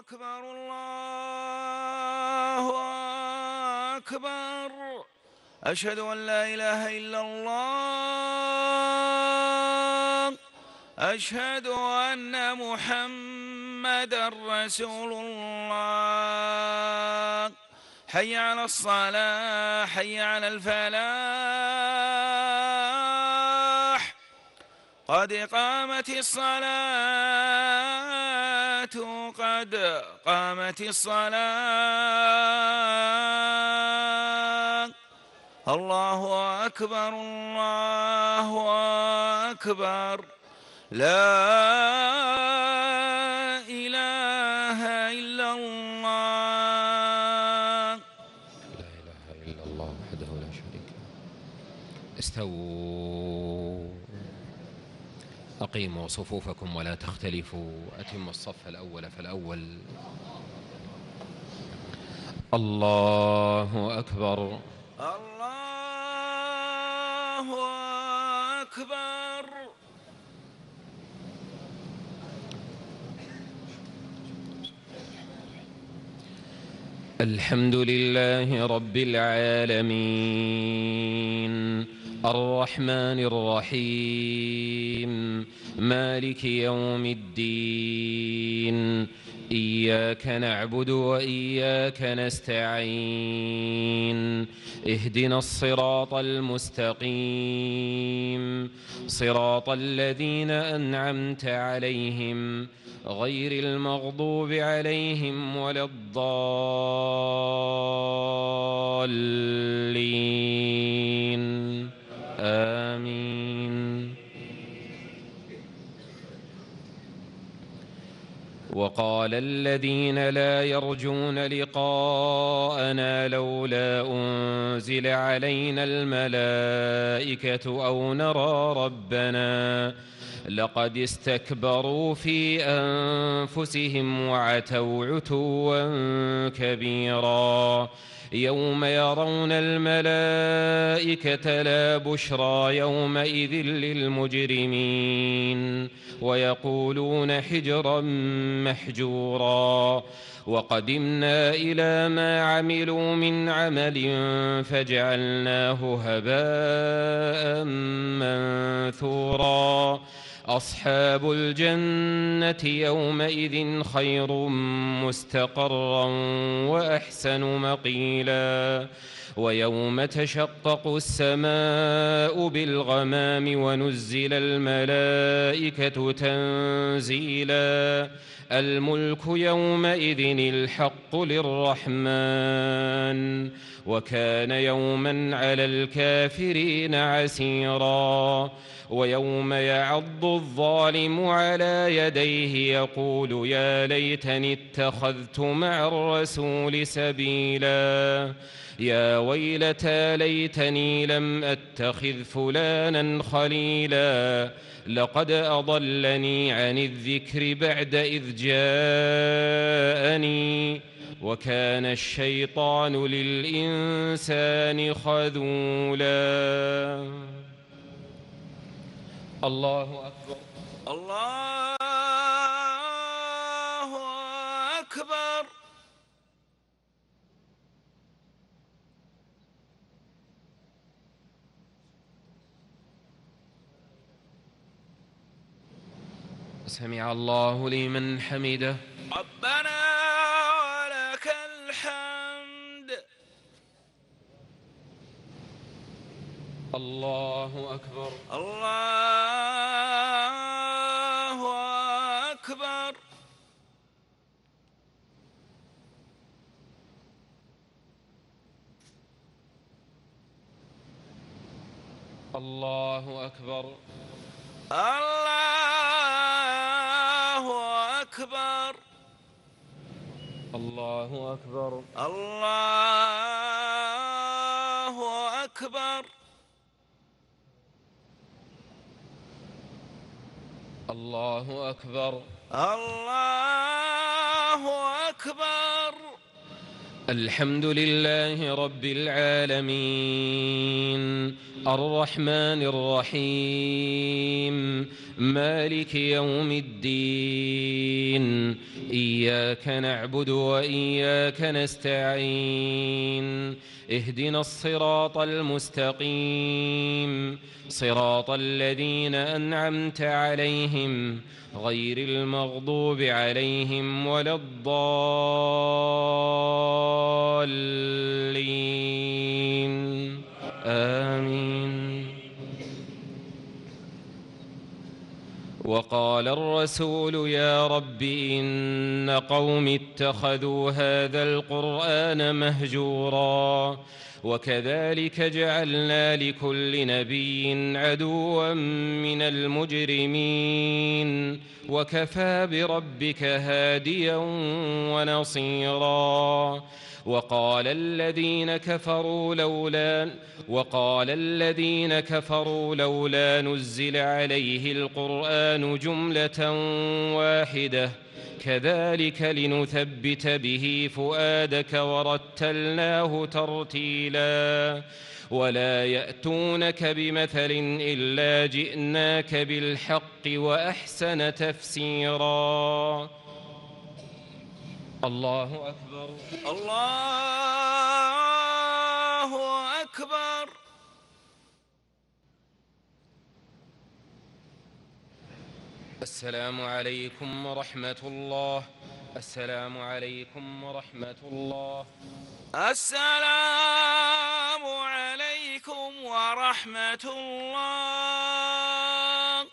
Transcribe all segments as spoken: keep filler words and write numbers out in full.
أكبر الله أكبر. أشهد أن لا إله إلا الله. أشهد أن محمدًا رسول الله. حي على الصلاة، حي على الفلاح، قد قامت الصلاة، قد قامت الصلاة. الله أكبر الله أكبر. لا إله إلا الله. لا إله إلا الله وحده لا شريك له. استووا، أقيموا صفوفكم ولا تختلفوا، أتموا الصف الأول فالأول. الله أكبر الله أكبر. الحمد لله رب العالمين، الرحمن الرحيم، مالك يوم الدين. إياك نعبد وإياك نستعين، اهدنا الصراط المستقيم، صراط الذين أنعمت عليهم غير المغضوب عليهم ولا الضالين. آمين. وقال الذين لا يرجون لقاءنا لولا أنزل علينا الملائكة أو نرى ربنا لقد استكبروا في أنفسهم وعتوا عتوا كبيرا. يوم يرون الملائكة لا بشرى يومئذ للمجرمين ويقولون حجرا محجورا. وقدمنا إلى ما عملوا من عمل فجعلناه هباء منثورا. أصحاب الجنة يومئذ خير مستقرا وأحسن مقيلا. ويوم تشقق السماء بالغمام ونزل الملائكة تنزيلا. الملك يومئذ الحق للرحمن وكان يوما على الكافرين عسيرا. ويوم يعض الظالم على يديه يقول يا ليتني اتخذت مع الرسول سبيلا. يا ويلتى ليتني لم أتخذ فلانا خليلا لقد أضلني عن الذكر بعد إذ جاءني وكان الشيطان للإنسان خذولا. الله أكبر الله أكبر. سمع الله لمن حمده. ربنا ولك الحمد. الله أكبر الله أكبر. الله أكبر الله أكبر. الله أكبر الله أكبر. الله أكبر الله أكبر. الحمد لله رب العالمين الرحمن الرحيم مالك يوم الدين إياك نعبد وإياك نستعين اهدنا الصراط المستقيم صراط الذين أنعمت عليهم غير المغضوب عليهم ولا الضالين آمين. وقال الرسول يا رب إن قوم اتخذوا هذا القرآن مهجورا وكذلك جعلنا لكل نبي عدوا من المجرمين وكفى بربك هاديا ونصيرا. وقال الذين كفروا لولا وقال الذين كفروا لولا نزل عليه القرآن جملة واحدة كذلك لنثبت به فؤادك ورتلناه ترتيلا. ولا يأتونك بمثل إلا جئناك بالحق وأحسن تفسيرا. الله أكبر الله أكبر. السلام عليكم ورحمة الله. السلام عليكم ورحمة الله. السلام عليكم ورحمة الله.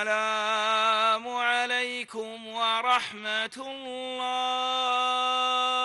السلام عليكم ورحمة الله.